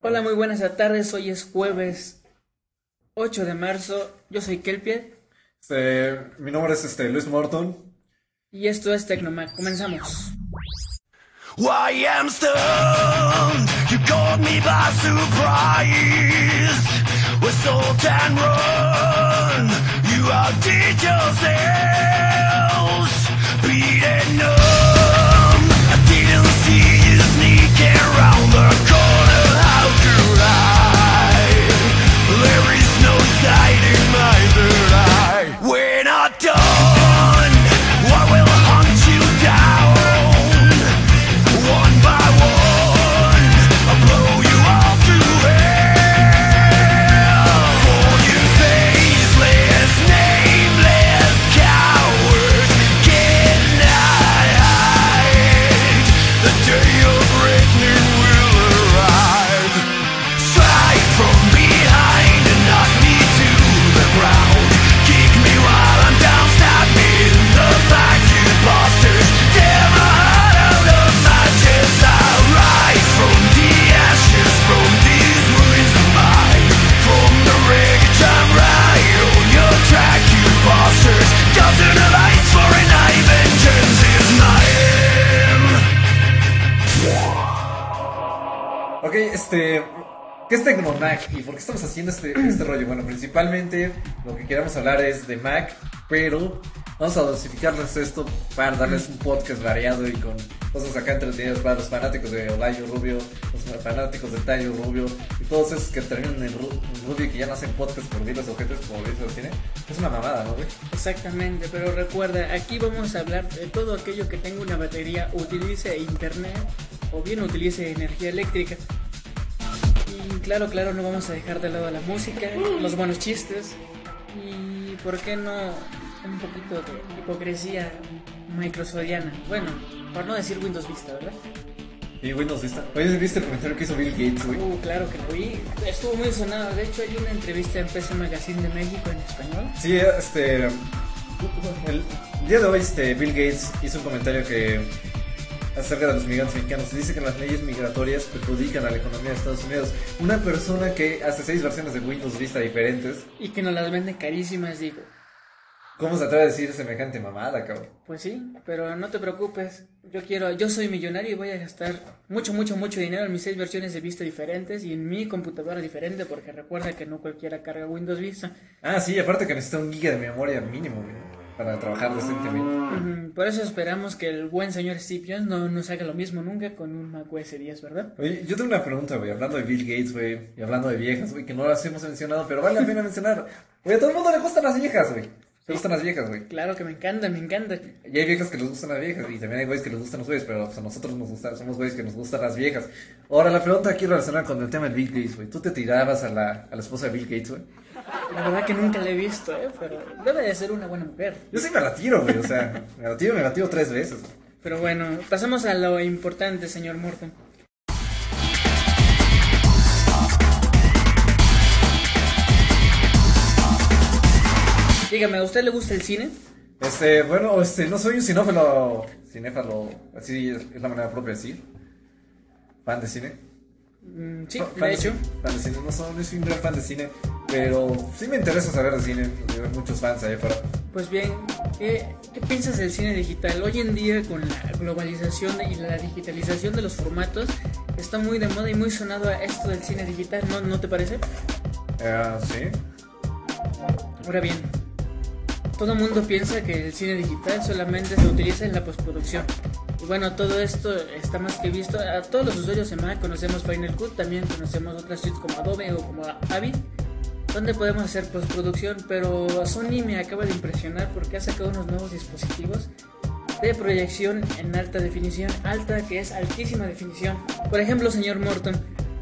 Hola, muy buenas tardes. Hoy es jueves 8 de marzo. Yo soy Kelpie Mi nombre es Luis Morton. y esto es Tecnomac. Comenzamos. I am stoned, you caught me by surprise. With salt and run, you outdid yourselves. Beaten numb, I didn't see you sneaking around the corner. How could I? There is no sight in my third eye. We're not done, I will hunt you down. One by one, I'll blow you all to hell. For you faceless, nameless cowards cannot hide. The day of reckoning will arrive. Strike from behind and knock me to the ground. Kick me while I'm down, stab me in the back, you bastards. Tear my heart out of my chest. I'll rise from the ashes, from these ruins of mine. From the wreckage I'm right on your track, you bastards. Doesn't have eyes for an eye, vengeance is mine. Ok, ¿qué es Tecnomac y por qué estamos haciendo este rollo? Bueno, principalmente lo que queremos hablar es de Mac, pero vamos a dosificarles esto para darles un podcast variado y con cosas acá entretenidas para los fanáticos de Olayo Rubio, los fanáticos de Tayo Rubio y todos esos que terminan en Rubio y que ya no hacen podcast por los objetos como dice el cine. Es una mamada, ¿no, güey? Exactamente, pero recuerda, aquí vamos a hablar de todo aquello que tenga una batería, utilice internet o bien utilice energía eléctrica. Y claro, no vamos a dejar de lado la música, los buenos chistes y, ¿por qué no, un poquito de hipocresía microsodiana? Bueno, por no decir Windows Vista, ¿verdad? Y Windows Vista. Oye, ¿viste el comentario que hizo Bill Gates, güey? Claro que lo vi, estuvo muy sonado. De hecho, hay una entrevista en PC Magazine de México en español. Sí, el día de hoy Bill Gates hizo un comentario acerca de los migrantes mexicanos. Dice que las leyes migratorias perjudican a la economía de Estados Unidos. Una persona que hace 6 versiones de Windows Vista diferentes, Y que nos las vende carísimas, digo. ¿cómo se atreve a decir semejante mamada, cabrón? Pues sí, pero no te preocupes. Yo soy millonario y voy a gastar mucho dinero en mis 6 versiones de Vista diferentes y en mi computadora diferente, porque recuerda que no cualquiera carga Windows Vista. Ah, sí, aparte que necesita 1 GB de memoria mínimo, güey, para trabajar decentemente. Por eso esperamos que el buen señor Steve Jobs no nos haga lo mismo nunca con un Mac OS 10, ¿verdad? Oye, yo tengo una pregunta, güey, hablando de Bill Gates, güey, y hablando de viejas, güey, que no las hemos mencionado, pero vale la pena mencionar. Oye, a todo el mundo le gustan las viejas, güey. ¿Te gustan las viejas, güey? Claro que me encanta. Y hay viejas que les gustan las viejas, y también hay güeyes que les gustan los güeyes, pero pues, a nosotros somos güeyes que nos gustan las viejas. Ahora, la pregunta aquí relacionada con el tema de Bill Gates, güey. ¿Tú te tirabas a la esposa de Bill Gates, güey? La verdad que nunca la he visto, pero debe de ser una buena mujer. Yo sí me la tiro, güey, o sea, me la tiro 3 veces. Pero bueno, pasamos a lo importante, señor Morton. Dígame, ¿a usted le gusta el cine? Bueno, no soy un cinéfalo, así es la manera propia de decir. Fan de cine. Sí, Fan de hecho. Fan de cine, no soy un gran fan de cine, pero sí me interesa saber de cine, hay muchos fans allá afuera. Pues bien, ¿qué piensas del cine digital? Hoy en día, con la globalización y la digitalización de los formatos, está muy de moda y muy sonado a esto del cine digital, ¿no te parece? Sí. Ahora bien, todo el mundo piensa que el cine digital solamente se utiliza en la postproducción. Y bueno, todo esto está más que visto. A todos los usuarios de Mac conocemos Final Cut, también conocemos otras suites como Adobe o como Avid, donde podemos hacer postproducción, pero Sony me acaba de impresionar porque ha sacado unos nuevos dispositivos de proyección en alta definición, que es altísima definición. Por ejemplo, señor Morton,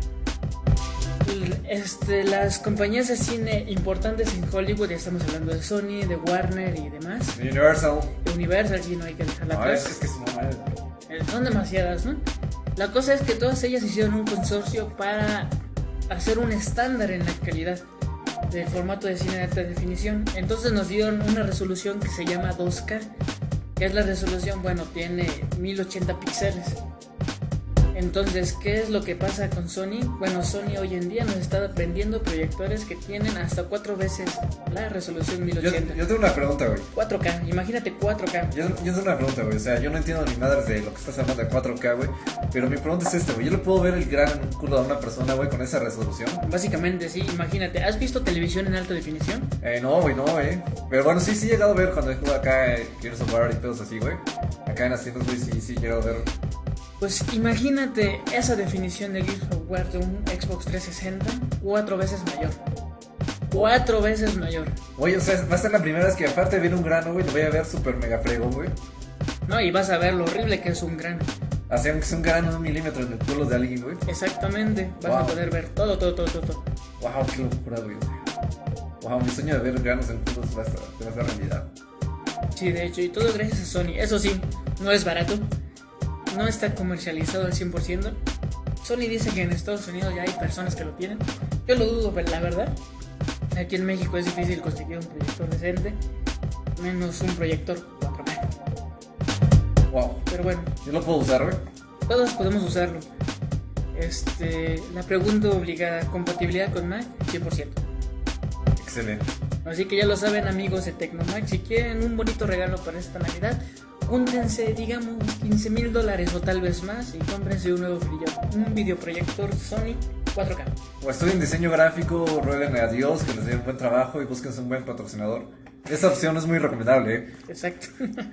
las compañías de cine importantes en Hollywood, ya estamos hablando de Sony, de Warner y demás. Universal, sí, no hay que dejarla atrás. Es que es una madre. Son demasiadas, ¿no? La cosa es que todas ellas hicieron un consorcio para hacer un estándar en la calidad del formato de cine de alta definición. Entonces nos dieron una resolución que se llama 2K, que es la resolución, bueno, tiene 1080 píxeles. Entonces, ¿qué es lo que pasa con Sony? Bueno, Sony hoy en día nos está vendiendo proyectores que tienen hasta 4 veces la resolución 1080. Yo tengo una pregunta, güey. 4K, imagínate 4K. Yo tengo una pregunta, güey. O sea, yo no entiendo ni madres de lo que estás hablando de 4K, güey. Pero mi pregunta es esta, güey. ¿Yo le puedo ver el grano en un culo a una persona, güey, con esa resolución? Básicamente, sí, imagínate. ¿Has visto televisión en alta definición? No, güey, no, güey. Pero bueno, sí he llegado a ver cuando he jugado acá, Gears of War y pedos así, güey. Acá en las tiendas, güey, sí he llegado a ver. Pues imagínate esa definición de Gears of War de un Xbox 360 4 veces mayor. 4 veces mayor. Oye, o sea, va a ser la primera vez que aparte de ver un grano, güey, lo voy a ver súper mega fregón, güey. No, y vas a ver lo horrible que es un grano. Así, aunque sea un grano de 1 milímetro en el culo de alguien, güey. Exactamente, vas Wow. a poder ver todo. Wow, qué locura, güey. Wow, mi sueño de ver granos en culos se va a hacer realidad. Sí, de hecho, y todo gracias a Sony. Eso sí, no es barato. No está comercializado al 100%. Sony dice que en Estados Unidos ya hay personas que lo tienen. Yo lo dudo, pero la verdad. Aquí en México es difícil conseguir un proyector decente. Menos un proyector 4K. Wow. Pero bueno, Yo lo puedo usar, güey. todos podemos usarlo. La pregunta obligada, ¿compatibilidad con Mac? 100%. Excelente. Así que ya lo saben, amigos de Tecnomac, si quieren un bonito regalo para esta Navidad, júntense, digamos, $15,000 o tal vez más y cómprense un videoproyector Sony 4K. O estudien diseño gráfico, rueguen a Dios que les dé un buen trabajo y búsquense un buen patrocinador. Esa opción es muy recomendable, ¿eh? Exacto.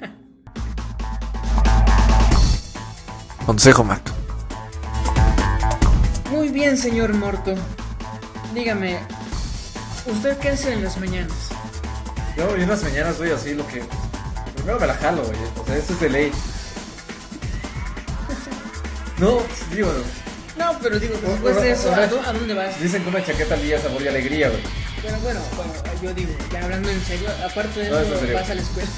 Consejo Mac. Muy bien, señor Morto. Dígame, ¿usted qué hace en las mañanas? Yo en las mañanas, güey, así lo que... Primero me la jalo, güey. O sea, eso es de ley. No, digo... No, pero digo, después de eso, ¿a dónde vas? Dicen que una chaqueta al día sabor y alegría, güey. Bueno, yo digo, ya hablando en serio, aparte de No, eso, es en serio. vas a la escuela.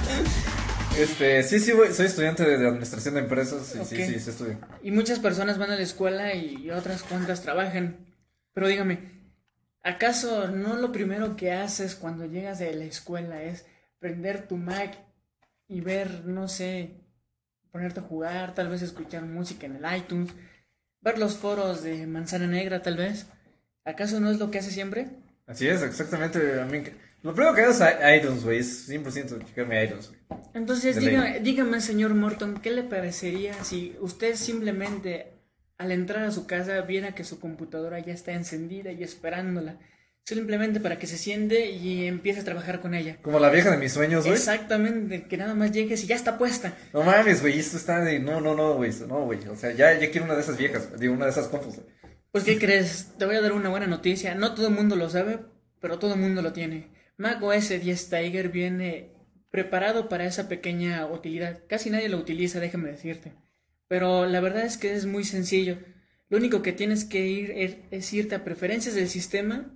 Sí, güey, soy estudiante de administración de empresas y Ok. sí, estudio. Y muchas personas van a la escuela y otras cuantas trabajan. Pero dígame, ¿acaso no lo primero que haces cuando llegas de la escuela es prender tu Mac y ver, no sé, ponerte a jugar, tal vez escuchar música en el iTunes, ver los foros de Manzana Negra tal vez? ¿Acaso no es lo que haces siempre? Así es, exactamente. A mí, lo primero que hago es iTunes, güey. Es 100% checarme iTunes, güey. Entonces, De ley. dígame, señor Morton, ¿qué le parecería si usted simplemente al entrar a su casa viera que su computadora ya está encendida y esperándola? Simplemente para que se siente y empiece a trabajar con ella. Como la vieja de mis sueños, güey. Exactamente, que nada más llegues y ya está puesta. No mames, güey, esto está de... No, güey. No, güey. O sea, ya quiero una de esas viejas. Digo, una de esas compus, güey. Pues, ¿qué crees? Te voy a dar una buena noticia. No todo el mundo lo sabe, pero todo el mundo lo tiene. macOS 10 Tiger viene preparado para esa pequeña utilidad. Casi nadie lo utiliza, déjame decirte. Pero la verdad es que es muy sencillo. Lo único que tienes que ir es irte a preferencias del sistema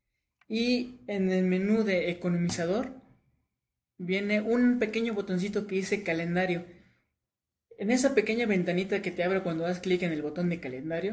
y en el menú de economizador viene un pequeño botoncito que dice calendario. En esa pequeña ventanita que te abre cuando das clic en el botón de calendario,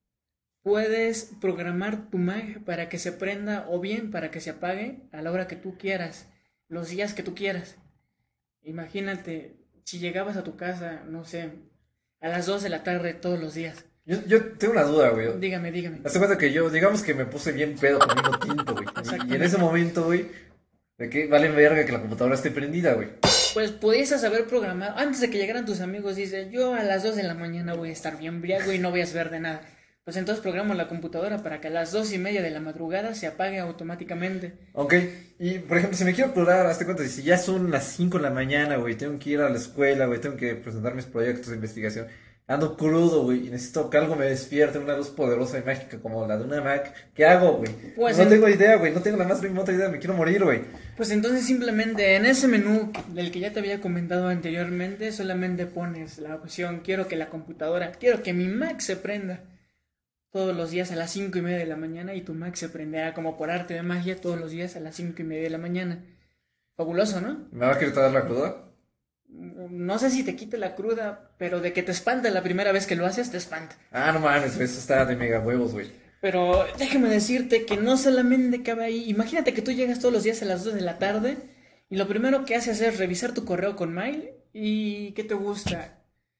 puedes programar tu Mac para que se prenda o bien para que se apague a la hora que tú quieras, los días que tú quieras. Imagínate, si llegabas a tu casa, no sé, a las 2 de la tarde todos los días. Yo tengo una duda, güey. Dígame. Hazte cuenta que yo, digamos que me puse bien pedo comiendo tinto, güey. Y en ese momento, güey, de que vale verga que la computadora esté prendida, güey. Pues pudieses haber programado, antes de que llegaran tus amigos, dice, yo a las 2 de la mañana voy a estar bien embriago y no voy a saber de nada. Pues entonces programo la computadora para que a las 2:30 de la madrugada se apague automáticamente. Ok, y por ejemplo, si me quiero curar, hazte cuenta, si ya son las 5 de la mañana, güey, tengo que ir a la escuela, güey, tengo que presentar mis proyectos de investigación. Ando crudo, güey, y necesito que algo me despierte, una luz poderosa y mágica como la de una Mac. ¿Qué hago, güey? Pues no tengo idea, güey, no tengo la más remota idea, me quiero morir, güey. Pues entonces simplemente en ese menú del que ya te había comentado anteriormente, solamente pones la opción, quiero que mi Mac se prenda todos los días a las 5:30 de la mañana y tu Mac se prenderá como por arte de magia todos los días a las 5:30 de la mañana. Fabuloso, ¿no? ¿Me va a querer dar la cruda? No sé si te quite la cruda, pero de que te espanta la primera vez que lo haces, te espanta. Ah, no mames, eso está de mega huevos, güey. Pero déjame decirte que no solamente cabe ahí. Imagínate que tú llegas todos los días a las 2 de la tarde y lo primero que haces es revisar tu correo con mail y ¿qué te gusta?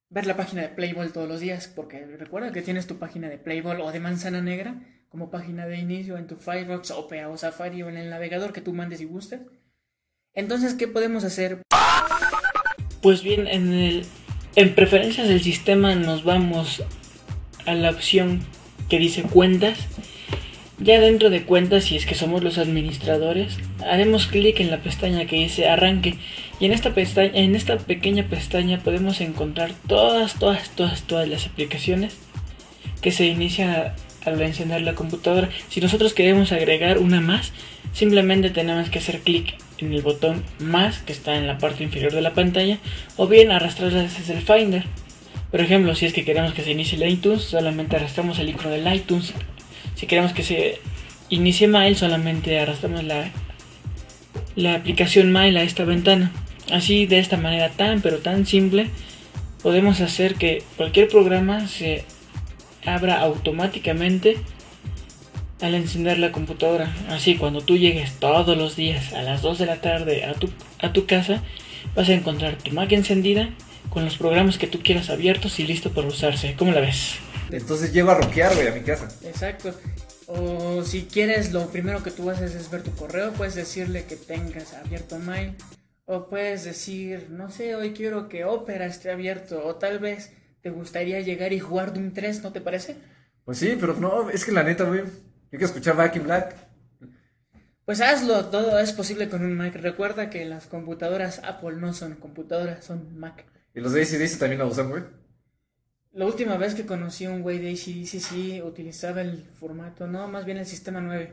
ver la página de Playboy todos los días, porque recuerda que tienes tu página de Playboy o de Manzana Negra como página de inicio en tu Firefox, Opera o Safari o en el navegador que tú mandes y gustes. Entonces, ¿qué podemos hacer? Pues bien, en preferencias del sistema nos vamos a la opción que dice cuentas. Ya dentro de cuentas, si es que somos los administradores, haremos clic en la pestaña que dice arranque, y en esta pequeña pestaña podemos encontrar todas las aplicaciones que se inician al encender la computadora. Si nosotros queremos agregar una más, simplemente tenemos que hacer clic en el botón más que está en la parte inferior de la pantalla, o bien arrastrarla desde el Finder. Por ejemplo, si es que queremos que se inicie el iTunes, solamente arrastramos el icono del iTunes. Si queremos que se inicie Mail, solamente arrastramos la aplicación Mail a esta ventana. Así, de esta manera pero tan simple, podemos hacer que cualquier programa se abra automáticamente al encender la computadora. Así, cuando tú llegues todos los días a las 2 de la tarde a tu casa, vas a encontrar tu Mac encendida con los programas que tú quieras abiertos y listo para usarse. ¿Cómo la ves? Entonces llego a rockear, güey, a mi casa. Exacto. O si quieres, lo primero que tú haces es ver tu correo, puedes decirle que tengas abierto Mail. O puedes decir, no sé, hoy quiero que Opera esté abierto. O tal vez te gustaría llegar y jugar Doom 3, ¿no te parece? Pues sí, pero no, es que la neta, güey, yo quiero escuchar Back in Black. Pues hazlo, todo es posible con un Mac. Recuerda que las computadoras Apple no son computadoras, son Mac. Y los de AC/DC también lo usan, güey. La última vez que conocí a un güey de AC/DC sí utilizaba el formato, no, más bien el sistema 9.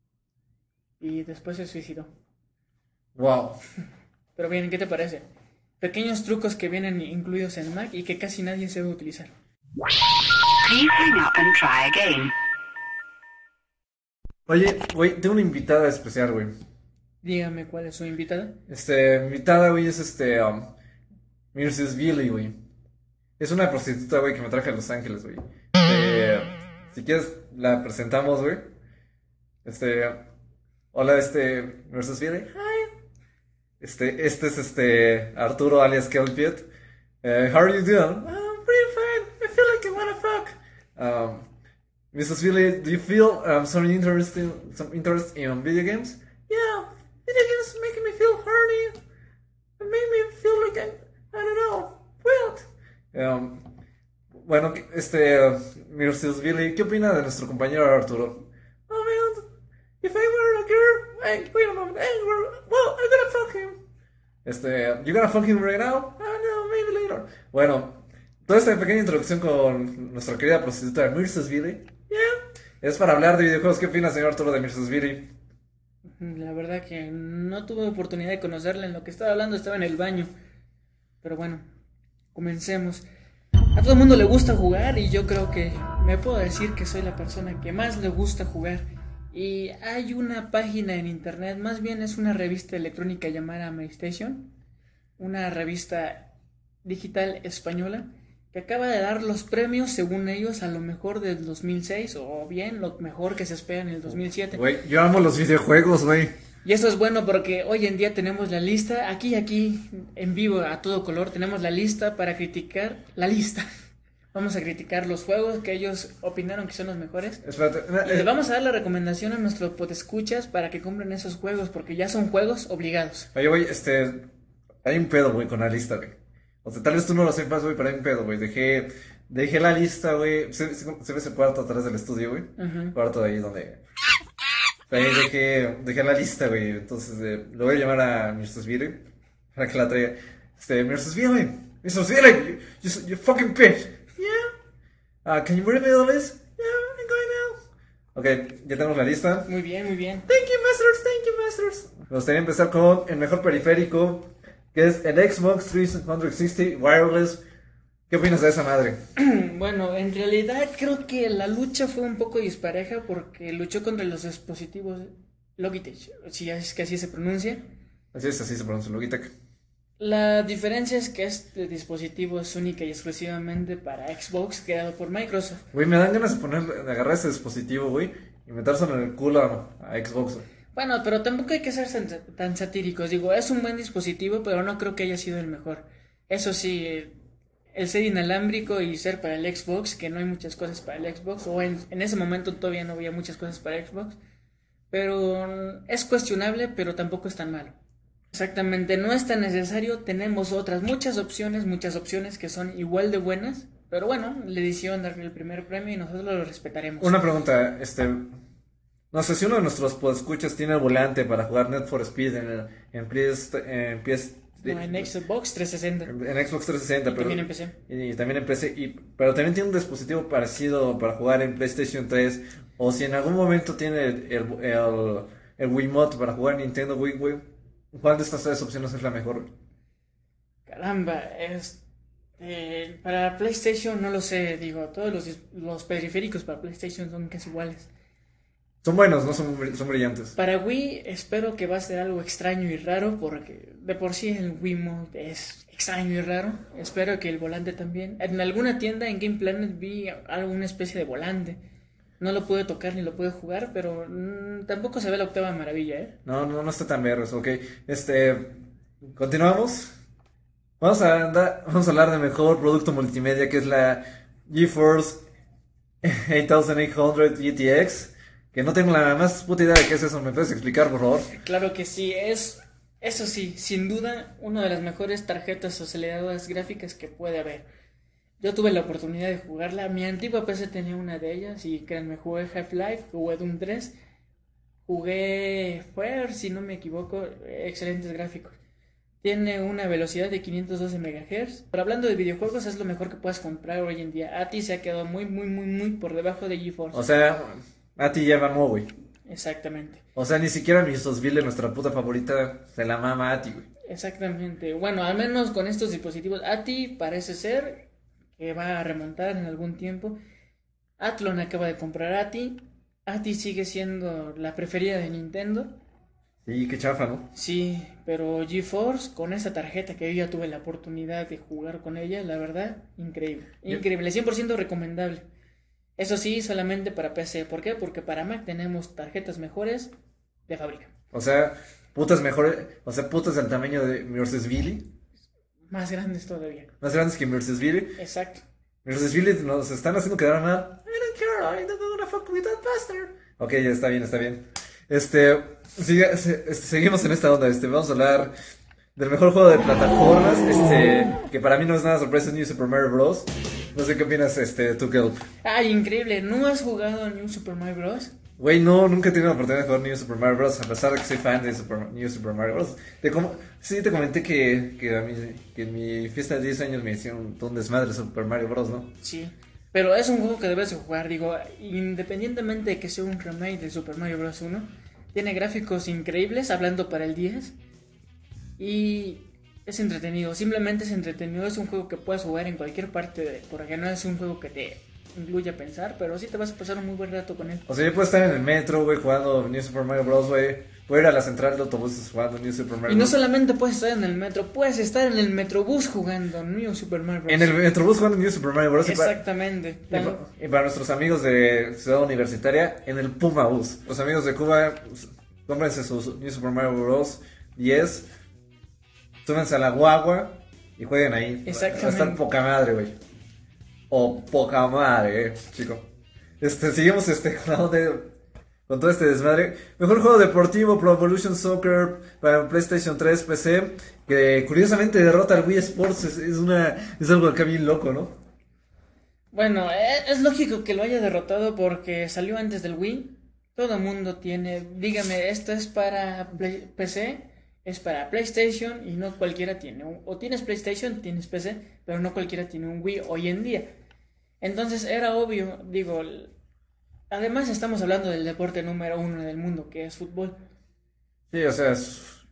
Y después se suicidó. Wow. Pero bien, ¿qué te parece? Pequeños trucos que vienen incluidos en Mac y que casi nadie sabe utilizar. Please hang up and try again. Oye, güey, tengo una invitada especial, güey. Dígame cuál es su invitada. Mi invitada, güey, es Mrs. Billy, güey. Es una prostituta, güey, que me traje a Los Ángeles, güey. Si quieres, la presentamos, güey. Hola, Mrs. Billy. Hi. Este es Arturo alias Kelpiet. How are you doing? I'm pretty fine. I feel like I wanna fuck. Mrs. Billy, do you feel some interest in video games? Yeah, video games making me feel horny. It made me feel like I don't know, wild. Bueno, Mrs. Billy, ¿qué opina de nuestro compañero Arturo? Oh man, if I were a girl, wait a moment, well, I'm gonna fuck him. You gonna fuck him right now? I don't know, maybe later. Bueno, toda esta pequeña introducción con nuestra querida prostituta Mrs. Billy, es para hablar de videojuegos. ¿Qué opina, señor Arturo, de Mrs. Billy? La verdad que no tuve oportunidad de conocerla. En lo que estaba hablando estaba en el baño. Pero bueno, comencemos. A todo el mundo le gusta jugar y yo creo que me puedo decir que soy la persona que más le gusta jugar. Y hay una página en internet, más bien es una revista electrónica llamada MyStation, una revista digital española que acaba de dar los premios, según ellos, a lo mejor del 2006 o bien lo mejor que se espera en el 2007. Güey, yo amo los videojuegos, güey. Y eso es bueno porque hoy en día tenemos la lista, aquí en vivo a todo color, tenemos la lista para criticar la lista. Vamos a criticar los juegos que ellos opinaron que son los mejores. Espérate. Y le vamos a dar la recomendación a nuestros podescuchas para que compren esos juegos, porque ya son juegos obligados. Oye, güey, hay un pedo, güey, con la lista, güey. O sea, tal vez tú no lo sepas, güey, pero hay un pedo, güey. Dejé la lista, güey. ¿Se ve ese cuarto atrás del estudio, güey? Uh-huh. Cuarto de ahí donde... Ahí dejé la lista, güey. Entonces, le voy a llamar a Mrs. Billy para que la traiga. Mrs. Billy, you fucking bitch. Yeah. Can you bring me the list? Yeah, I'm going now. Ok, ya tenemos la lista. Muy bien, muy bien. Thank you, masters. Me gustaría empezar con el mejor periférico, que es el Xbox 360 Wireless. ¿Qué opinas de esa madre? Bueno, en realidad creo que la lucha fue un poco dispareja porque luchó contra los dispositivos Logitech, si es que así se pronuncia. Así se pronuncia Logitech. La diferencia es que este dispositivo es única y exclusivamente para Xbox, creado por Microsoft. Güey, me dan ganas de agarrar ese dispositivo, güey, y metérselo en el culo a Xbox, güey. Bueno, pero tampoco hay que ser tan satíricos. Digo, es un buen dispositivo, pero no creo que haya sido el mejor. Eso sí, el ser inalámbrico y ser para el Xbox, que no hay muchas cosas para el Xbox, o en ese momento todavía no había muchas cosas para Xbox, pero es cuestionable, pero tampoco es tan malo. Exactamente, no es tan necesario, tenemos muchas opciones que son igual de buenas, pero bueno, la edición darle el primer premio y nosotros lo respetaremos. Una pregunta, no sé si uno de nuestros podescuchas tiene el volante para jugar Need for Speed No, en Xbox 360. En Xbox 360, Y pero también en PC. Y también en PC, pero también tiene un dispositivo parecido para jugar en PlayStation 3, o si en algún momento tiene el Wiimote para jugar Nintendo Wii, ¿cuál de estas tres opciones es la mejor? Caramba, para PlayStation no lo sé, digo, todos los periféricos para PlayStation son casi iguales. Son buenos, no son brillantes. Para Wii espero que va a ser algo extraño y raro, porque de por sí el Wiimote es extraño y raro. Espero que el volante también. En alguna tienda en Game Planet vi alguna especie de volante. No lo pude tocar ni lo pude jugar, pero tampoco se ve la octava maravilla, ¿eh? No está tan vergas, ok. Continuamos. Vamos a hablar de mejor producto multimedia, que es la GeForce 8800 GTX. Que no tengo la más puta idea de qué es eso. ¿Me puedes explicar, por favor? Claro que sí, eso sí, sin duda, una de las mejores tarjetas aceleradoras gráficas que puede haber. Yo tuve la oportunidad de jugarla, mi antigua PC tenía una de ellas y créanme, jugué Half-Life, jugué Doom 3, jugué Fire, si no me equivoco, excelentes gráficos. Tiene una velocidad de 512 MHz, pero hablando de videojuegos es lo mejor que puedas comprar hoy en día. ATI se ha quedado muy por debajo de GeForce. O sea, ATI ya mamó, güey. Exactamente. O sea, ni siquiera mi Sosville, nuestra puta favorita, se la mama ATI, güey. Exactamente. Bueno, al menos con estos dispositivos, ATI parece ser que va a remontar en algún tiempo. Athlon acaba de comprar ATI. ATI sigue siendo la preferida de Nintendo. Sí, qué chafa, ¿no? Sí, pero GeForce, con esa tarjeta que yo ya tuve la oportunidad de jugar con ella, la verdad, increíble. Increíble, 100% recomendable. Eso sí, solamente para PC. ¿Por qué? Porque para Mac tenemos tarjetas mejores de fábrica. O sea, putas mejores, putas del tamaño de Mercesville. Más grandes todavía. Más grandes que Mercesville. Exacto. Mercesville nos están haciendo quedar mal. I don't care, I'm not gonna fuck with that bastard. Ok, ya está bien. Seguimos en esta onda. Vamos a hablar del mejor juego de plataformas. Que para mí no es nada sorpresa, es New Super Mario Bros. No sé qué opinas, tú, Kelp. Ay, increíble. ¿No has jugado New Super Mario Bros? Güey, no, nunca he tenido la oportunidad de jugar New Super Mario Bros. A pesar de que soy fan de New Super Mario Bros. Sí, te comenté que en mi fiesta de 10 años me hicieron un desmadre de Super Mario Bros, ¿no? Sí, pero es un juego que debes de jugar, digo, independientemente de que sea un remake de Super Mario Bros. 1, tiene gráficos increíbles, hablando para el 10, y es entretenido, simplemente es entretenido, es un juego que puedes jugar en cualquier parte, porque no es un juego que te incluya pensar, pero sí te vas a pasar un muy buen rato con él. O sea, yo puedo estar en el metro, güey, jugando New Super Mario Bros, güey. Puedo ir a la central de autobuses jugando New Super Mario Bros. Y no solamente puedes estar en el metro, puedes estar en el Metrobús jugando New Super Mario Bros. En el Metrobús jugando New Super Mario Bros. Exactamente. Y para nuestros amigos de Ciudad Universitaria, en el Puma Bus. Los amigos de Cuba, cómprense su New Super Mario Bros. 10, súbense a la guagua y jueguen ahí. Exactamente. Va a estar poca madre, güey. O poca madre, chico. Seguimos con todo este desmadre. Mejor juego deportivo, Pro Evolution Soccer para PlayStation 3, PC, que curiosamente derrota al Wii Sports. Es algo acá bien loco, ¿no? Bueno, es lógico que lo haya derrotado porque salió antes del Wii. Todo mundo tiene, dígame, esto es para PC, es para PlayStation y no cualquiera tiene. O tienes PlayStation, tienes PC, pero no cualquiera tiene un Wii hoy en día. Entonces era obvio, digo, además estamos hablando del deporte número 1 del mundo, que es fútbol. Sí, o sea, es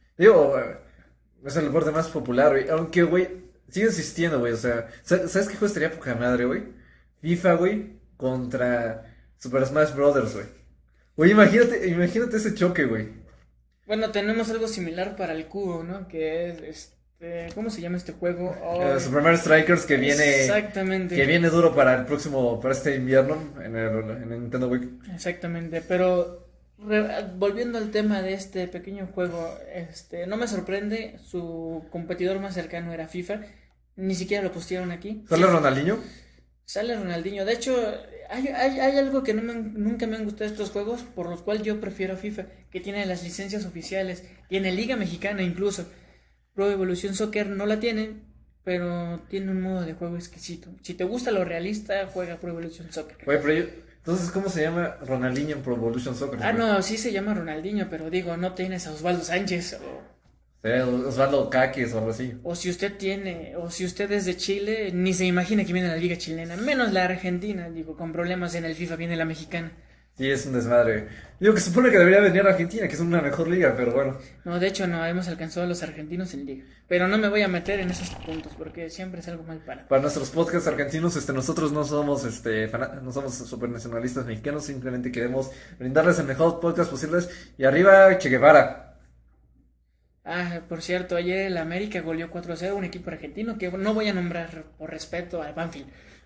el deporte más popular, güey. Aunque, güey, sigue existiendo, güey. O sea, ¿sabes qué juego estaría poca madre, güey? FIFA, güey, contra Super Smash Brothers, güey. Güey, imagínate ese choque, güey. Bueno, tenemos algo similar para el cubo, ¿no? Que es, ¿cómo se llama este juego? Super Mario Strikers, que viene... Exactamente. Que viene duro para este invierno en el Nintendo Week. Exactamente, pero volviendo al tema de este pequeño juego, no me sorprende, su competidor más cercano era FIFA. Ni siquiera lo postearon aquí. ¿Sale Sí, Ronaldinho? sale Ronaldinho. De hecho, hay algo que nunca me han gustado estos juegos, por los cuales yo prefiero FIFA, que tiene las licencias oficiales, tiene Liga Mexicana incluso. Pro Evolution Soccer no la tiene, pero tiene un modo de juego exquisito. Si te gusta lo realista, juega Pro Evolution Soccer. Oye, pero entonces, ¿cómo se llama Ronaldinho en Pro Evolution Soccer? Ah, no, sí se llama Ronaldinho, pero digo, no tienes a Osvaldo Sánchez Osvaldo Caques o algo así. o si usted es de Chile, ni se imagina que viene la liga chilena, menos la Argentina, digo, con problemas en el FIFA viene la mexicana. Sí, es un desmadre. Digo que se supone que debería venir a Argentina, que es una mejor liga, pero bueno. No, de hecho no, hemos alcanzado a los argentinos en liga, pero no me voy a meter en esos puntos porque siempre es algo mal para. Para nuestros podcasts argentinos, nosotros no somos, no somos supernacionalistas mexicanos, simplemente queremos brindarles el mejor podcast posible. Y arriba, Che Guevara. Ah, por cierto, ayer el América goleó 4-0 un equipo argentino que no voy a nombrar por respeto al Banfield.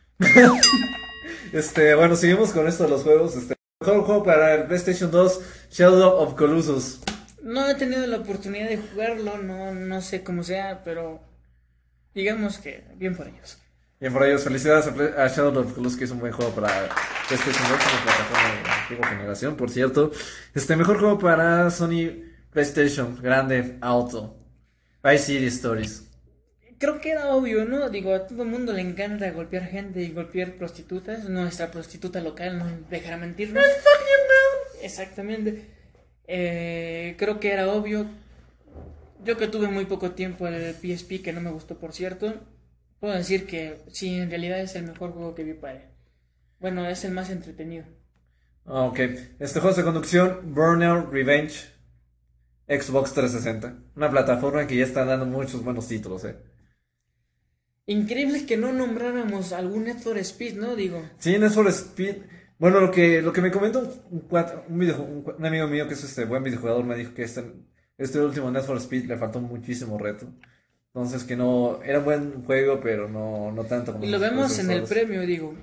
Bueno, seguimos con esto de los juegos. Mejor juego para el PlayStation 2, Shadow of Colossus. No he tenido la oportunidad de jugarlo, no sé cómo sea, pero digamos que bien por ellos. Bien por ellos, felicidades a Shadow of Colossus, que es un buen juego para PlayStation 2, una plataforma de antigua generación, por cierto. Mejor juego para Sony PlayStation, Grande Auto, Vice City Stories. Creo que era obvio, ¿no? Digo, a todo el mundo le encanta golpear gente y golpear prostitutas. Nuestra prostituta local no dejará mentirnos. Exactamente. Creo que era obvio. Yo que tuve muy poco tiempo el PSP, que no me gustó, por cierto, puedo decir que sí, en realidad es el mejor juego que vi para él. Bueno, es el más entretenido. Ok, juego de conducción, Burnout Revenge, Xbox 360. Una plataforma que ya está dando muchos buenos títulos, Increíble que no nombráramos algún Need for Speed, ¿no? Digo. Sí, Need for Speed. Bueno, lo que me comentó un amigo mío que es buen videojugador, me dijo que este último Need for Speed le faltó muchísimo reto. Entonces que no, era un buen juego, pero no tanto como Y lo los vemos en el otros. premio, digo.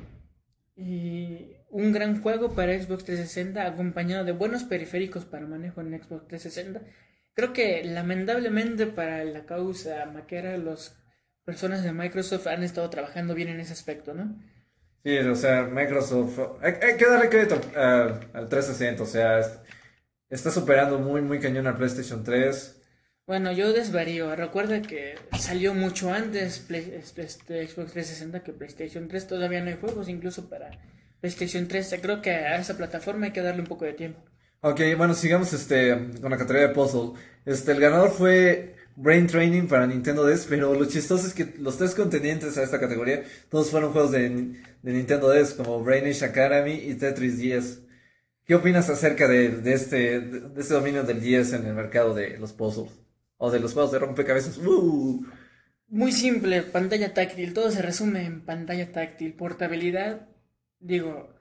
Y un gran juego para Xbox 360, acompañado de buenos periféricos para manejo en Xbox 360. Creo que lamentablemente para la causa maquera, las personas de Microsoft han estado trabajando bien en ese aspecto, ¿no? Sí, o sea, Microsoft, hay que darle crédito al 360, o sea, está superando muy cañón al PlayStation 3. Bueno, yo desvarío. Recuerda que salió mucho antes Xbox 360 que PlayStation 3. Todavía no hay juegos incluso para PlayStation 3. Creo que a esa plataforma hay que darle un poco de tiempo. Ok, bueno, sigamos con la categoría de puzzle. El ganador fue Brain Training para Nintendo DS, pero lo chistoso es que los 3 contendientes a esta categoría todos fueron juegos de Nintendo DS, como Brain Age Academy y Tetris 10. ¿Qué opinas acerca de este dominio del 10 en el mercado de los puzzles? O de los juegos de rompecabezas. Muy simple, pantalla táctil. Todo se resume en pantalla táctil. Portabilidad, digo,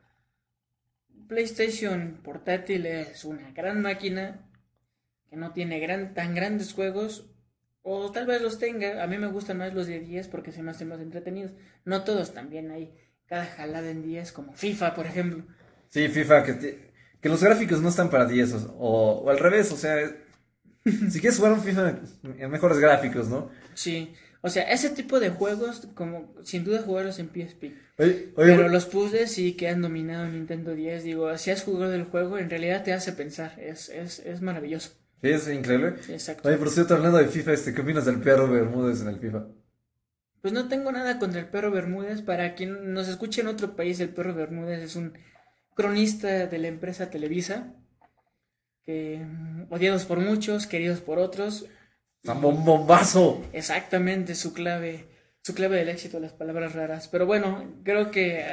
PlayStation portátil es una gran máquina que no tiene tan grandes juegos. O tal vez los tenga. A mí me gustan más los de 10 porque se me hacen más entretenidos. No todos también hay cada jalada en 10, como FIFA, por ejemplo. Sí, FIFA, que los gráficos no están para 10, o al revés, o sea, si quieres jugar un FIFA en mejores gráficos, ¿no? Sí, o sea, ese tipo de juegos, como sin duda jugarlos en PSP. Oye, Pero los puzzles sí que han dominado en Nintendo 10. Digo, si has jugado el juego, en realidad te hace pensar. Es maravilloso. Sí, es increíble. Exacto. Oye, por cierto, hablando de FIFA, ¿qué opinas del perro Bermúdez en el FIFA? Pues no tengo nada contra el perro Bermúdez. Para quien nos escuche en otro país, el perro Bermúdez es un cronista de la empresa Televisa, que odiados por muchos, queridos por otros. ¡Bombazo! Exactamente, su clave del éxito, las palabras raras. Pero bueno, creo que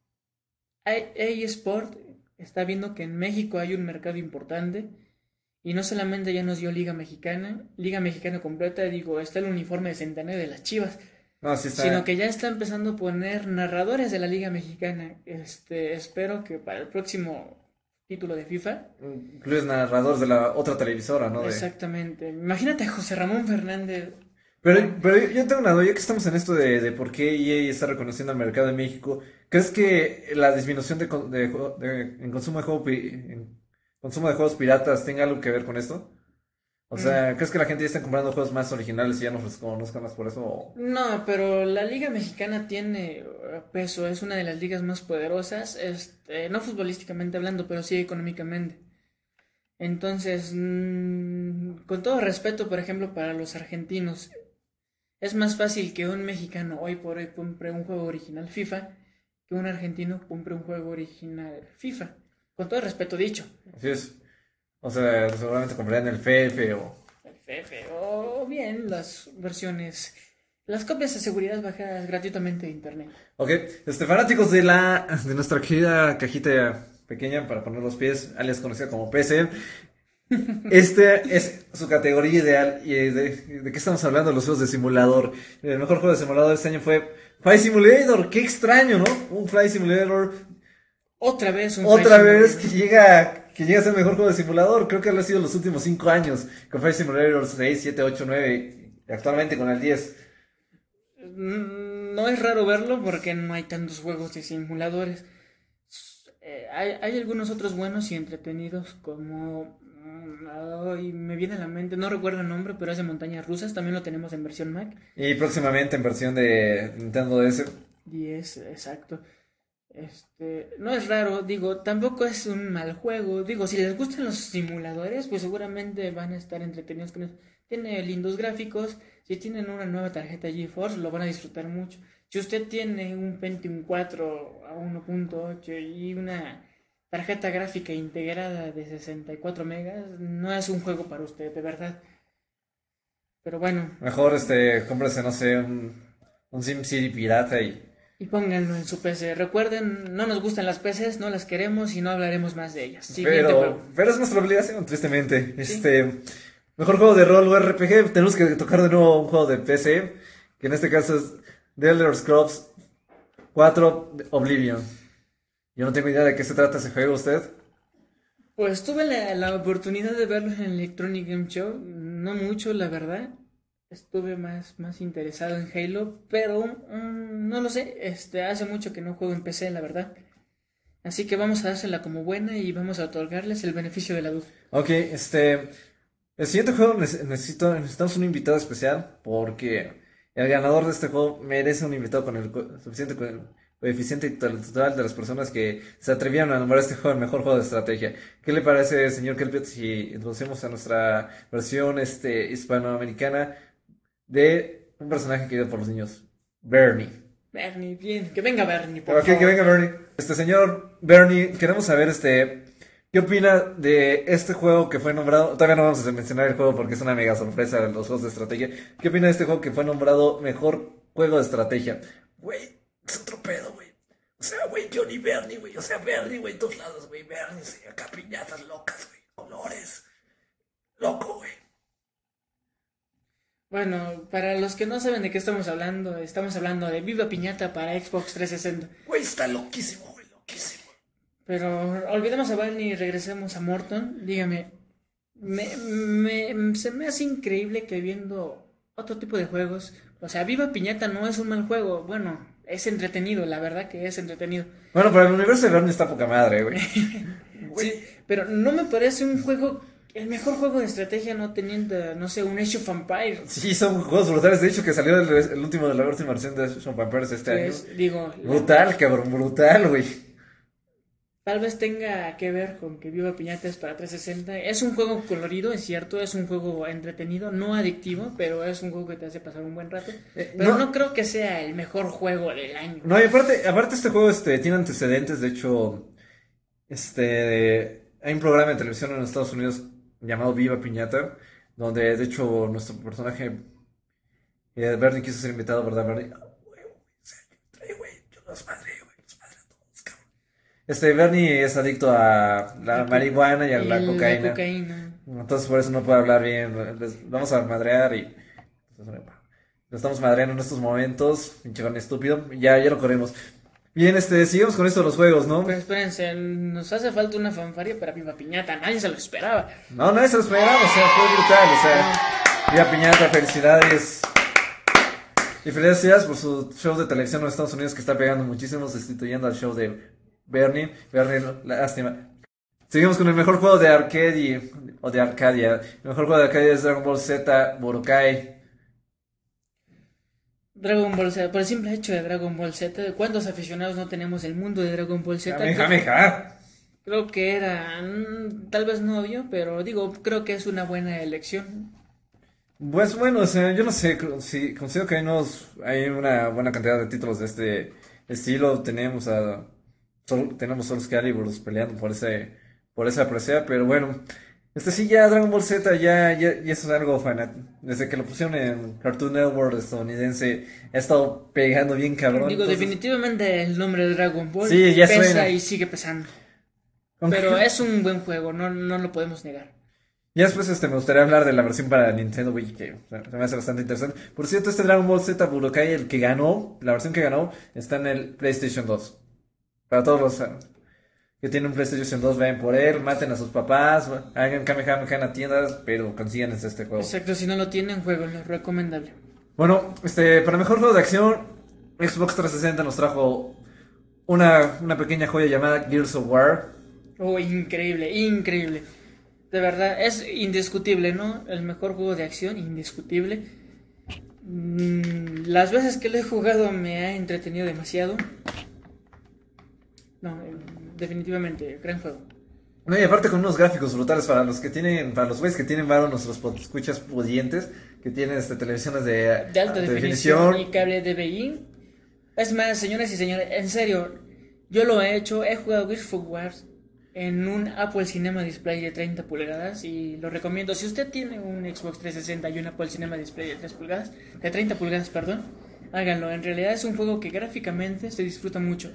eSport está viendo que en México hay un mercado importante y no solamente ya nos dio Liga Mexicana completa, digo, está el uniforme de centenario de las Chivas. No, sí está. Sino que ya está empezando a poner narradores de la Liga Mexicana. Espero que para el próximo título de FIFA. Incluyes narradores de la otra televisora, ¿no? Exactamente. Imagínate a José Ramón Fernández. Pero yo tengo una duda, ya que estamos en esto de por qué EA está reconociendo al mercado de México, ¿crees que la disminución en consumo de juegos piratas tenga algo que ver con esto? O sea, ¿crees que la gente ya está comprando juegos más originales y ya no los conozcan más por eso? No, pero la Liga Mexicana tiene peso, es una de las ligas más poderosas, no futbolísticamente hablando, pero sí económicamente. Entonces, con todo respeto, por ejemplo, para los argentinos, es más fácil que un mexicano hoy por hoy compre un juego original FIFA que un argentino compre un juego original FIFA. Con todo respeto dicho. Así es. O sea, seguramente comprarían el FF o... El FF, o bien las versiones, las copias de seguridad bajadas gratuitamente de internet. Ok, fanáticos de nuestra querida cajita pequeña para poner los pies, alias conocida como PC. Este es su categoría ideal. ¿Y de qué estamos hablando? Los juegos de simulador. El mejor juego de simulador de este año fue Flight Simulator. Qué extraño, ¿no? Un Flight Simulator. Otra vez Otra vez que llega a ser el mejor juego de simulador. Creo que lo ha sido los últimos 5 años. Con Flight Simulator 6, 7, 8, 9. Y actualmente con el 10. No es raro verlo porque no hay tantos juegos de simuladores. Hay algunos otros buenos y entretenidos como... Ay, me viene a la mente, no recuerdo el nombre, pero es de montañas rusas, también lo tenemos en versión Mac. Y próximamente en versión de Nintendo DS. 10, exacto. No es raro, digo, tampoco es un mal juego. Digo, si les gustan los simuladores, pues seguramente van a estar entretenidos con eso. Tiene lindos gráficos, si tienen una nueva tarjeta GeForce lo van a disfrutar mucho. Si usted tiene un Pentium 4 a 1.8 y una tarjeta gráfica integrada de 64 megas, no es un juego para usted, de verdad. Pero bueno. Mejor cómprese, no sé, un SimCity pirata y pónganlo en su PC. Recuerden, no nos gustan las PCs, no las queremos y no hablaremos más de ellas. Pero es nuestra obligación, tristemente. ¿Sí? Mejor juego de rol o RPG, tenemos que tocar de nuevo un juego de PC, que en este caso es The Elder Scrolls 4 Oblivion. Yo no tengo idea de qué se trata ese juego, ¿usted? Pues tuve la oportunidad de verlo en el Electronic Game Show, no mucho, la verdad. Estuve más interesado en Halo, pero no lo sé, hace mucho que no juego en PC, la verdad. Así que vamos a dársela como buena y vamos a otorgarles el beneficio de la duda. Ok, el siguiente juego necesitamos un invitado especial porque el ganador de este juego merece un invitado con el suficiente coeficiente intelectual de las personas que se atrevieron a nombrar este juego el mejor juego de estrategia. ¿Qué le parece, señor Kelpet, si introducimos a nuestra versión hispanoamericana de un personaje querido por los niños? Bernie. Bernie, bien, que venga Bernie, por favor. Que venga Bernie. Señor Bernie, queremos saber ¿qué opina de este juego que fue nombrado? Todavía no vamos a mencionar el juego porque es una mega sorpresa de los juegos de estrategia. ¿Qué opina de este juego que fue nombrado mejor juego de estrategia? Güey, es otro pedo, güey. O sea, güey, Johnny Bernie, güey. O sea, Bernie, güey, en todos lados, güey. Bernie, sí, acá piñatas locas, güey. Colores. Loco, güey. Bueno, para los que no saben de qué estamos hablando de Viva Piñata para Xbox 360. Güey, está loquísimo, güey, loquísimo. Pero olvidemos a Bernie y regresemos a Morton. Dígame, se me hace increíble que viendo otro tipo de juegos, o sea, Viva Piñata no es un mal juego, bueno, es entretenido, la verdad que es entretenido. Bueno, pero el universo de Bernie está poca madre, güey. Sí, pero no me parece un juego, el mejor juego de estrategia no teniendo, no sé, un Age of Empires. Sí, son juegos brutales, de hecho que salió el último de la última versión de Age of Empires este año. Digo, brutal, cabrón, brutal, güey. Tal vez tenga que ver con que Viva Piñata es para 360. Es un juego colorido, es cierto, es un juego entretenido, no adictivo, pero es un juego que te hace pasar un buen rato. Pero no creo que sea el mejor juego del año. No, y aparte este juego tiene antecedentes, de hecho, hay un programa de televisión en Estados Unidos llamado Viva Piñata, donde de hecho nuestro personaje Bernie quiso ser invitado, ¿verdad, Bernie? Yo los madre. Bernie es adicto a la marihuana y a la cocaína. Entonces por eso no puede hablar bien. Les vamos a madrear y lo estamos madreando en estos momentos. Pinche Bernie estúpido. Ya lo corremos. Bien, sigamos con esto de los juegos, ¿no? Pero espérense, nos hace falta una fanfarria para Viva Piñata. Nadie se lo esperaba. No, nadie se lo esperaba. O sea, fue brutal. O sea, Viva Piñata, felicidades. Y felicidades por su show de televisión en Estados Unidos que está pegando muchísimo, sustituyendo al show de Bernie, lástima. Seguimos con el mejor juego de arcade o de Arcadia. El mejor juego de Arcadia es Dragon Ball Z Budokai. Dragon Ball Z, por el simple hecho de Dragon Ball Z, ¿cuántos aficionados no tenemos del mundo de Dragon Ball Z? Kamehameha. Creo que era, tal vez no obvio, pero digo, creo que es una buena elección. Pues bueno, o sea, yo no sé, si considero que hay una buena cantidad de títulos de este estilo. Tenemos Soul Calibur peleando por esa presea, pero bueno, sí ya Dragon Ball Z ya es algo desde que lo pusieron en Cartoon Network estadounidense, ha estado pegando bien cabrón. Digo, Entonces, definitivamente el nombre de Dragon Ball sí, ya pesa suena. y sigue pesando. aunque- Pero es un buen juego, no lo podemos negar. Ya después me gustaría hablar de la versión para Nintendo Wii, que se me hace bastante interesante. Por cierto, este Dragon Ball Z Budokai, la versión que ganó, está en el PlayStation 2. Para todos los que tienen un PlayStation 2, vayan por él, maten a sus papás, hagan Kamehameha en las tiendas, pero consigan este juego. Exacto, si no lo tienen, jueguenlo, recomendable. Bueno, para mejor juego de acción, Xbox 360 nos trajo una pequeña joya llamada Gears of War. Oh, increíble, increíble. De verdad, es indiscutible, ¿no? El mejor juego de acción, indiscutible. Las veces que lo he jugado me ha entretenido demasiado. No, definitivamente, gran juego. No, y aparte con unos gráficos brutales para los güeyes que tienen varo, nuestros escuchas pudientes, que tienen televisiones De alta definición y cable DVI. Es más, señoras y señores, en serio, yo lo he hecho, he jugado Gears of War en un Apple Cinema Display de 30 pulgadas y lo recomiendo. Si usted tiene un Xbox 360 y un Apple Cinema Display de 30 pulgadas, perdón, háganlo. En realidad es un juego que gráficamente se disfruta mucho.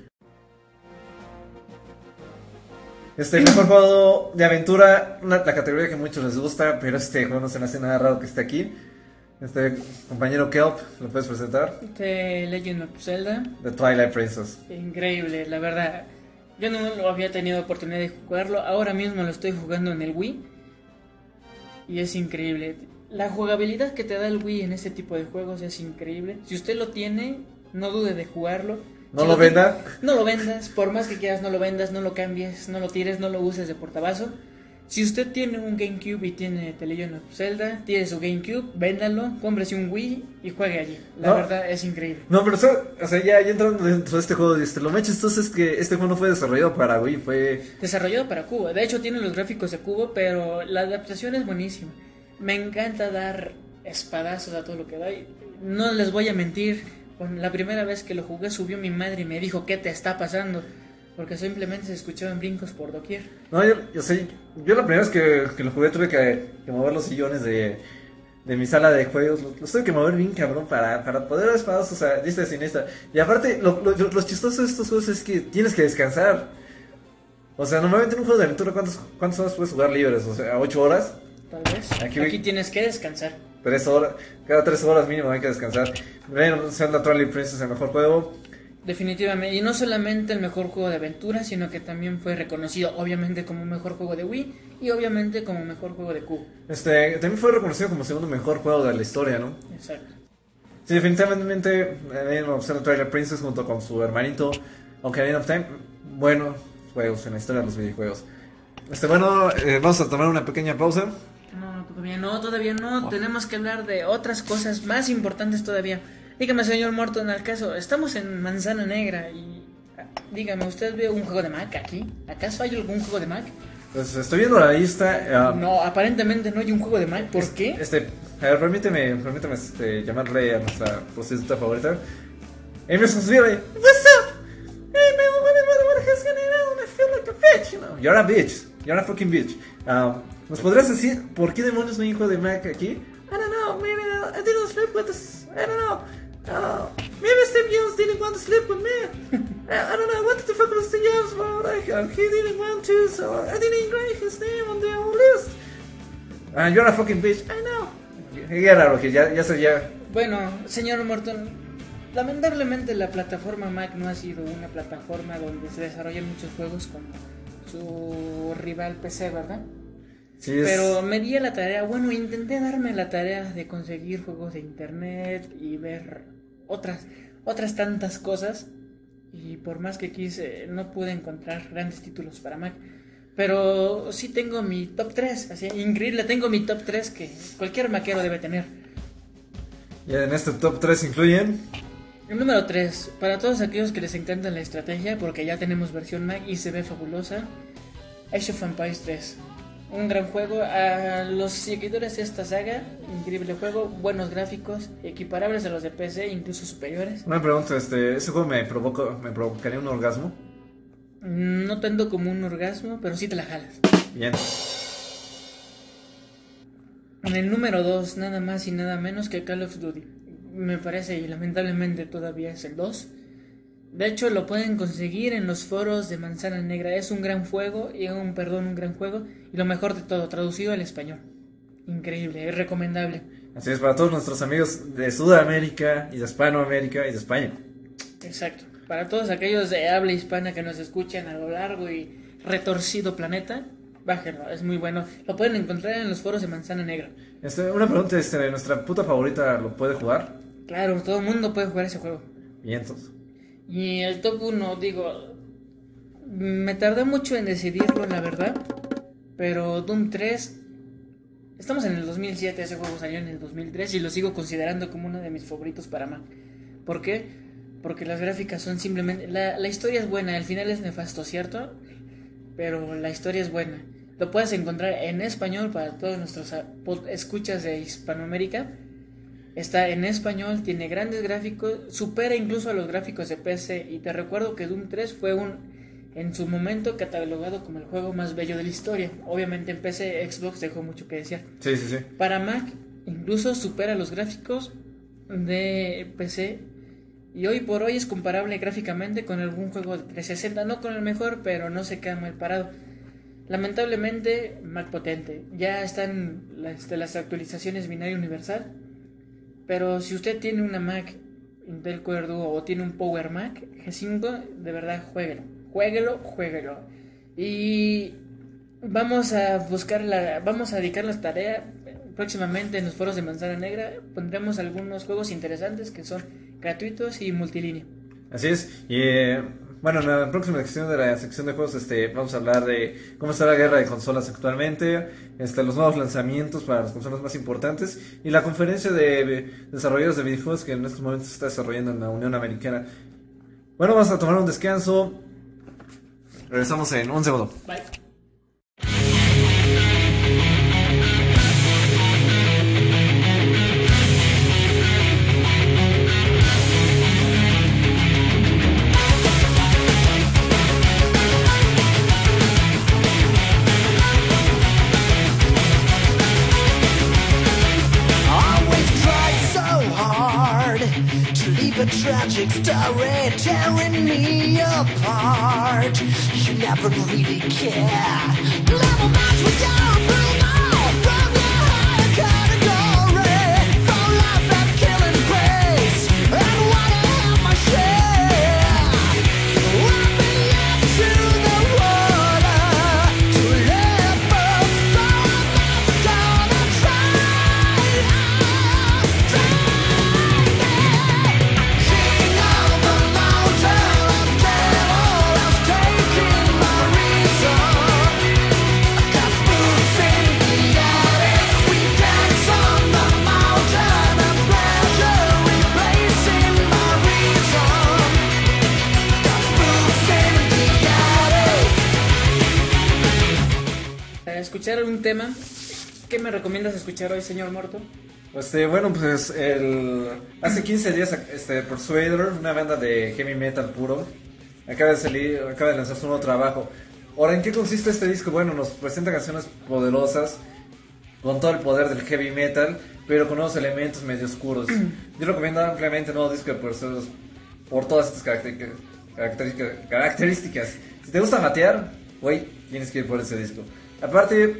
Mejor juego de aventura, la categoría que a muchos les gusta, pero este juego no se me hace nada raro que esté aquí. Compañero Kelp, ¿lo puedes presentar? The Legend of Zelda. The Twilight Princess. Increíble, la verdad. Yo no lo había tenido oportunidad de jugarlo. Ahora mismo lo estoy jugando en el Wii. Y es increíble. La jugabilidad que te da el Wii en este tipo de juegos es increíble. Si usted lo tiene, no dude de jugarlo. No lo venda. No lo vendas. Por más que quieras, no lo vendas, no lo cambies, no lo tires, no lo uses de portabazo. Si usted tiene un GameCube y tiene The Legend of Zelda, tiene su GameCube, véndalo, cómprese un Wii y juegue allí. La verdad es increíble. No, pero o sea, ya entrando dentro de este juego, lo más chistoso es que este juego no fue desarrollado para Wii, fue desarrollado para Cubo. De hecho tiene los gráficos de Cubo, pero la adaptación es buenísima. Me encanta dar espadazos a todo lo que da. No les voy a mentir, la primera vez que lo jugué subió mi madre y me dijo, ¿qué te está pasando? Porque simplemente se escuchaban brincos por doquier. No, yo la primera vez que lo jugué tuve que mover los sillones de mi sala de juegos. Los tuve que mover bien cabrón para poder dar espadas, o sea, diestra y siniestra. Y aparte, lo chistoso de estos juegos es que tienes que descansar. O sea, normalmente en un juego de aventura, ¿cuántas horas puedes jugar libres? O sea, 8 horas. Tal vez. Aquí tienes que descansar. 3 horas. Cada 3 horas mínimo hay que descansar. Bueno, Zelda Twilight Princess es el mejor juego. Definitivamente, y no solamente el mejor juego de aventura, sino que también fue reconocido obviamente como mejor juego de Wii y obviamente como mejor juego de Cubo. También fue reconocido como segundo mejor juego de la historia, ¿no? Exacto. Sí, definitivamente Zelda Twilight Princess junto con su hermanito Ocarina of Time, buenos juegos en la historia de los videojuegos. Vamos a tomar una pequeña pausa. Todavía no, tenemos que hablar de otras cosas más importantes todavía. Dígame, señor Morton, al caso, estamos en Manzana Negra y dígame, ¿usted ve un juego de Mac aquí? ¿Acaso hay algún juego de Mac? Pues estoy viendo la lista. No, aparentemente no hay un juego de Mac, ¿por qué? A ver, permíteme llamarle a nuestra prostituta favorita. Amy Sonsville. What's up? Hey man, what has going on? I feel like a bitch, you know. You're a bitch. You're a fucking bitch. ¿Nos podrías decir por qué demonios no hay un juego de Mac aquí? I don't know, maybe I didn't sleep with this. I don't know. Maybe Steve Jobs didn't want to sleep with me. I don't know. I wanted to fuck with Steve Jobs, but he didn't want to, so I didn't write his name on the list. You're a fucking bitch. I know. Get out of here. Ya sería. Bueno, señor Morton, lamentablemente la plataforma Mac no ha sido una plataforma donde se desarrollan muchos juegos como su rival PC, ¿verdad? Sí, pero me di a la tarea, intenté darme la tarea de conseguir juegos de internet y ver otras tantas cosas, y por más que quise no pude encontrar grandes títulos para Mac. Pero sí tengo mi top 3, así, increíble, tengo mi top 3 que cualquier maquero debe tener. Y en este top 3 incluyen... El número 3, para todos aquellos que les encanta la estrategia, porque ya tenemos versión Mac y se ve fabulosa, Age of Empires 3. Un gran juego, a los seguidores de esta saga, increíble juego, buenos gráficos, equiparables a los de PC, incluso superiores. Una pregunta, ¿ese juego me provocaría un orgasmo? No tanto como un orgasmo, pero sí te la jalas. Bien. En el número 2, nada más y nada menos que Call of Duty. Me parece, y lamentablemente todavía es el 2. De hecho, lo pueden conseguir en los foros de Manzana Negra. Es un gran juego, un gran juego. Y lo mejor de todo, traducido al español. Increíble, es recomendable. Así es, para todos nuestros amigos de Sudamérica y de Hispanoamérica y de España. Exacto. Para todos aquellos de habla hispana que nos escuchan a lo largo y retorcido planeta, bájenlo, es muy bueno. Lo pueden encontrar en los foros de Manzana Negra. Una pregunta, ¿nuestra puta favorita lo puede jugar? Claro, todo el mundo puede jugar ese juego. Bien, entonces. Y el top 1, digo, me tardé mucho en decidirlo, la verdad. Pero Doom 3, estamos en el 2007, ese juego salió en el 2003 y lo sigo considerando como uno de mis favoritos para Mac. ¿Por qué? Porque las gráficas son simplemente... La historia es buena, el final es nefasto, ¿cierto? Pero la historia es buena. Lo puedes encontrar en español para todos nuestros escuchas de Hispanoamérica. Está en español, tiene grandes gráficos, supera incluso a los gráficos de PC. Y te recuerdo que Doom 3 fue en su momento catalogado como el juego más bello de la historia. Obviamente en PC, Xbox dejó mucho que desear. Sí, sí, sí. Para Mac incluso supera los gráficos de PC. Y hoy por hoy es comparable gráficamente con algún juego de 360. No con el mejor, pero no se queda mal parado. Lamentablemente, Mac potente. Ya están las actualizaciones binario universal. Pero si usted tiene una Mac Intel Core Duo o tiene un Power Mac G5, de verdad, juéguelo. Y vamos a dedicar la tarea próximamente en los foros de Manzana Negra. Pondremos algunos juegos interesantes que son gratuitos y multilínea. Así es. Y bueno, en la próxima sección de la sección de juegos vamos a hablar de cómo está la guerra de consolas actualmente, los nuevos lanzamientos para las consolas más importantes y la conferencia de desarrolladores de videojuegos que en estos momentos se está desarrollando en la Unión Americana. Bueno, vamos a tomar un descanso. Regresamos en un segundo. Bye. A tragic story tearing me apart. You never really care. Level match with your approval from the higher category. For life and killing praise, and wanna have my share. I've been left to the water to live up, so I'm gonna try. Escuchar un tema. ¿Qué me recomiendas escuchar hoy, señor Morto? Bueno, pues hace 15 días Persuader, una banda de heavy metal puro, acaba de lanzar su nuevo trabajo. Ahora, ¿en qué consiste este disco? Bueno, nos presenta canciones poderosas con todo el poder del heavy metal, pero con nuevos elementos medio oscuros. Yo recomiendo ampliamente el nuevo disco de Persuader por todas estas características. Si te gusta matear, güey, tienes que ir por ese disco. Aparte,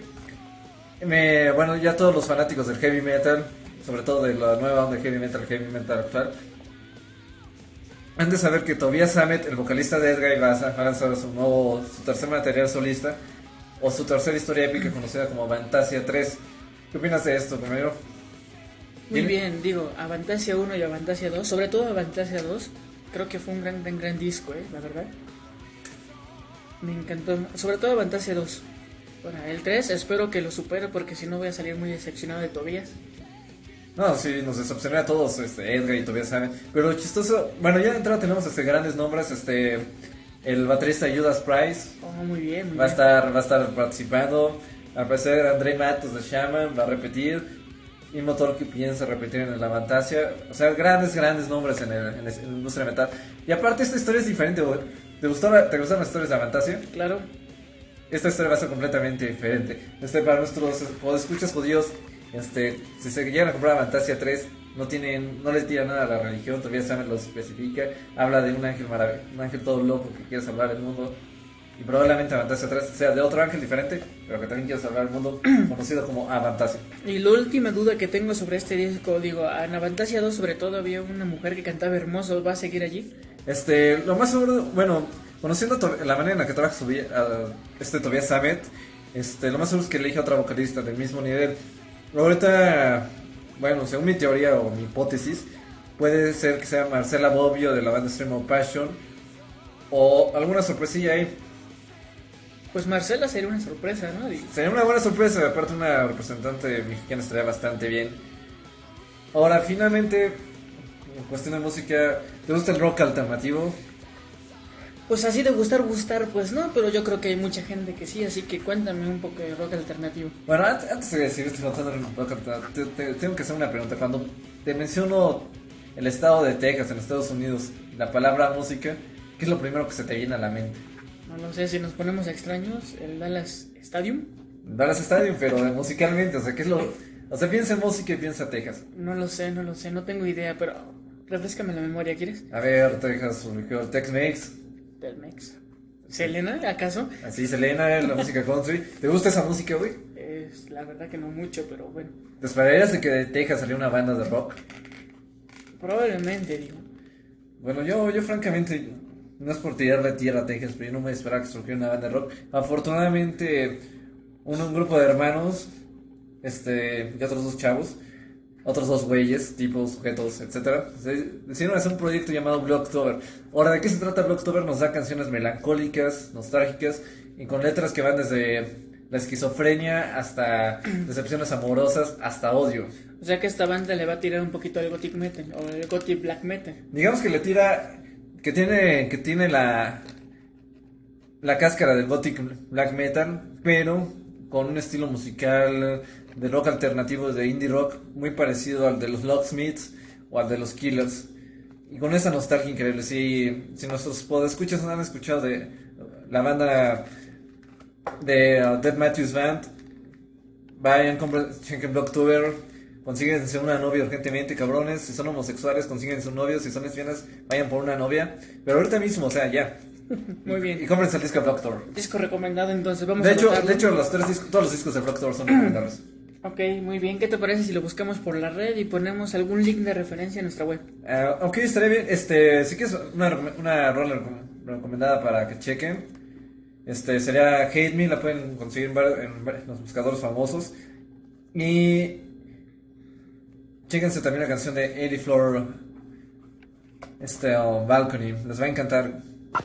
ya todos los fanáticos del heavy metal, sobre todo de la nueva onda de heavy metal actual, han de saber que Tobias Sammet, el vocalista de Edguy Baza, ha lanzado su tercer material solista, o su tercera historia épica conocida como Avantasia 3. ¿Qué opinas de esto, primero? Muy bien, digo, Avantasia 1 y Avantasia 2, sobre todo Avantasia 2, creo que fue un gran disco, la verdad. Me encantó, sobre todo Avantasia 2. Bueno, el 3 espero que lo supere porque si no voy a salir muy decepcionado de Tobias. No, sí, nos decepcionó a todos, Edgar y Tobias saben. Pero chistoso, bueno, ya de entrada tenemos grandes nombres, el baterista Judas Price Oh, muy bien, muy va a bien. estar participando. Al parecer Andrei Matos de Shaman va a repetir. Y Motor que piensa repetir en la Avantasia. O sea, grandes nombres en la industria metal. Y aparte esta historia es diferente, güey. ¿Te gustaron las historias de Avantasia? Claro. Esta historia va a ser completamente diferente. Para nuestros escuchas judíos, si se llegan a comprar Avantasia 3, no les tira nada a la religión, todavía saben, lo especifica. Habla de un ángel un ángel todo loco que quiere salvar el mundo. Y probablemente Avantasia 3 sea de otro ángel diferente, pero que también quiere salvar el mundo, conocido como Avantasia. Y la última duda que tengo sobre este disco, digo, en Avantasia 2 sobre todo había una mujer que cantaba hermoso, ¿va a seguir allí? Lo más seguro, bueno, conociendo la manera en la que trabaja Tobias Sammet, lo más seguro es que elige a otra vocalista del mismo nivel. Ahorita, bueno, según mi teoría o mi hipótesis, puede ser que sea Marcela Bobbio de la banda Stream of Passion o alguna sorpresilla ahí. Pues Marcela sería una sorpresa, ¿no? Digo, Sería una buena sorpresa, aparte una representante mexicana estaría bastante bien. Ahora, finalmente, en cuestión de música, ¿te gusta el rock alternativo? pues así de gustar, pues no, pero yo creo que hay mucha gente que sí, así que cuéntame un poco de rock alternativo. Bueno, antes de decir esto, tengo que hacer una pregunta. Cuando te menciono el estado de Texas en Estados Unidos, la palabra música, ¿qué es lo primero que se te viene a la mente? No lo sé, si nos ponemos extraños, el Dallas Stadium, Dallas Stadium, pero musicalmente, o sea, ¿qué es lo...? O sea, piensa en música y piensa Texas. no lo sé, no tengo idea, pero refrescame la memoria, ¿quieres? A ver, Texas surgió el Tex-Mex, Telmex. ¿Selena, acaso? así Selena, la música country. ¿Te gusta esa música, güey? Es la verdad que no mucho, pero bueno, ¿Te esperarías de que de Texas saliera una banda de rock? probablemente, digo. Bueno, yo francamente, no es por tirarle tierra a Texas, pero yo no me esperaba que surgiera una banda de rock. Afortunadamente, un grupo de hermanos, y otros dos chavos, otros dos güeyes, tipos, sujetos, etcétera, decidieron hacer un proyecto llamado Blocktober. Ahora, ¿de qué se trata Blocktober? Nos da canciones melancólicas, nostálgicas, y con letras que van desde la esquizofrenia hasta decepciones amorosas, hasta odio. O sea que esta banda le va a tirar un poquito al gothic metal o el gothic black metal. Digamos que le tira, que tiene la cáscara del gothic black metal, pero con un estilo musical de rock alternativo, de indie rock, muy parecido al de los Locksmiths o al de los Killers. Y con esa nostalgia increíble. Si nuestros podescuchas no han escuchado de la banda de Dead Matthews Band, vayan, chequen Blocktober, consíguense una novia urgentemente, cabrones. Si son homosexuales, consíguense un novio. Si son lesbianas, vayan por una novia. Pero ahorita mismo, o sea, ya. Muy bien. Y cómprense el disco de Blocktober. Disco recomendado, entonces vamos De a hecho, anotarlo. todos los discos de Blocktober son recomendables. Ok, muy bien. ¿Qué te parece si lo buscamos por la red y ponemos algún link de referencia en nuestra web? Ok, estaría bien. Si quieres una rola recomendada para que chequen, sería Hate Me, la pueden conseguir en los buscadores famosos. Y chéquense también la canción de 80 Floor, Balcony, les va a encantar.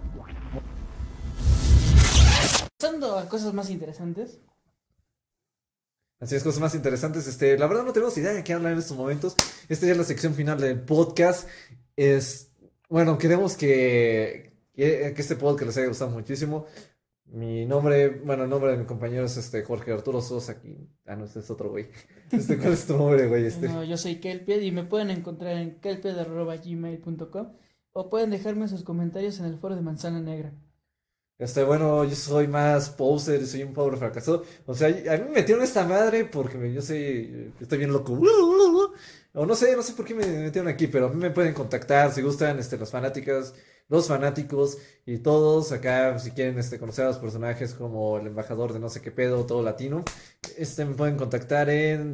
Pasando a cosas más interesantes. Así es, cosas más interesantes. La verdad no tenemos idea de qué hablar en estos momentos. Esta ya es la sección final del podcast. Bueno, queremos que este podcast les haya gustado muchísimo. El nombre de mi compañero es Jorge Arturo Sosa. Aquí. Ah, no, este es otro güey. ¿Cuál es tu nombre, güey? No, yo soy Kelpied y me pueden encontrar en kelpied@gmail.com o pueden dejarme sus comentarios en el foro de Manzana Negra. Bueno, yo soy más poser, soy un pobre fracasado. O sea, a mí me metieron esta madre porque estoy bien loco. O no sé por qué me metieron aquí, pero a mí me pueden contactar si gustan, los fanáticos y todos acá, si quieren, conocer a los personajes como el embajador de no sé qué pedo, todo latino, me pueden contactar en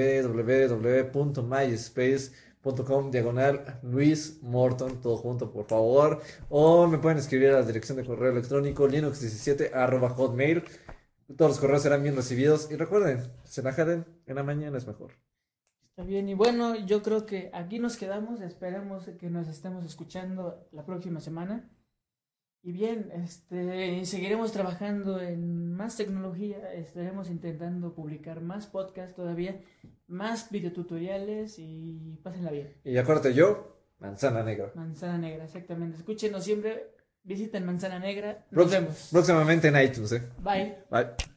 www.myspace.com/Luis Morton, todo junto, por favor. O me pueden escribir a la dirección de correo electrónico linux17@hotmail. Todos los correos serán bien recibidos. Y recuerden, se la jalen, en la mañana es mejor. Está bien, y bueno, yo creo que aquí nos quedamos. Esperemos que nos estemos escuchando la próxima semana. Y bien, seguiremos trabajando en más tecnología, estaremos intentando publicar más podcasts todavía, más videotutoriales y pásenla bien. Y acuérdate yo, Manzana Negra. Manzana Negra, exactamente. Escúchenos siempre, visiten Manzana Negra. Nos vemos. Próximamente en iTunes, Bye. Bye.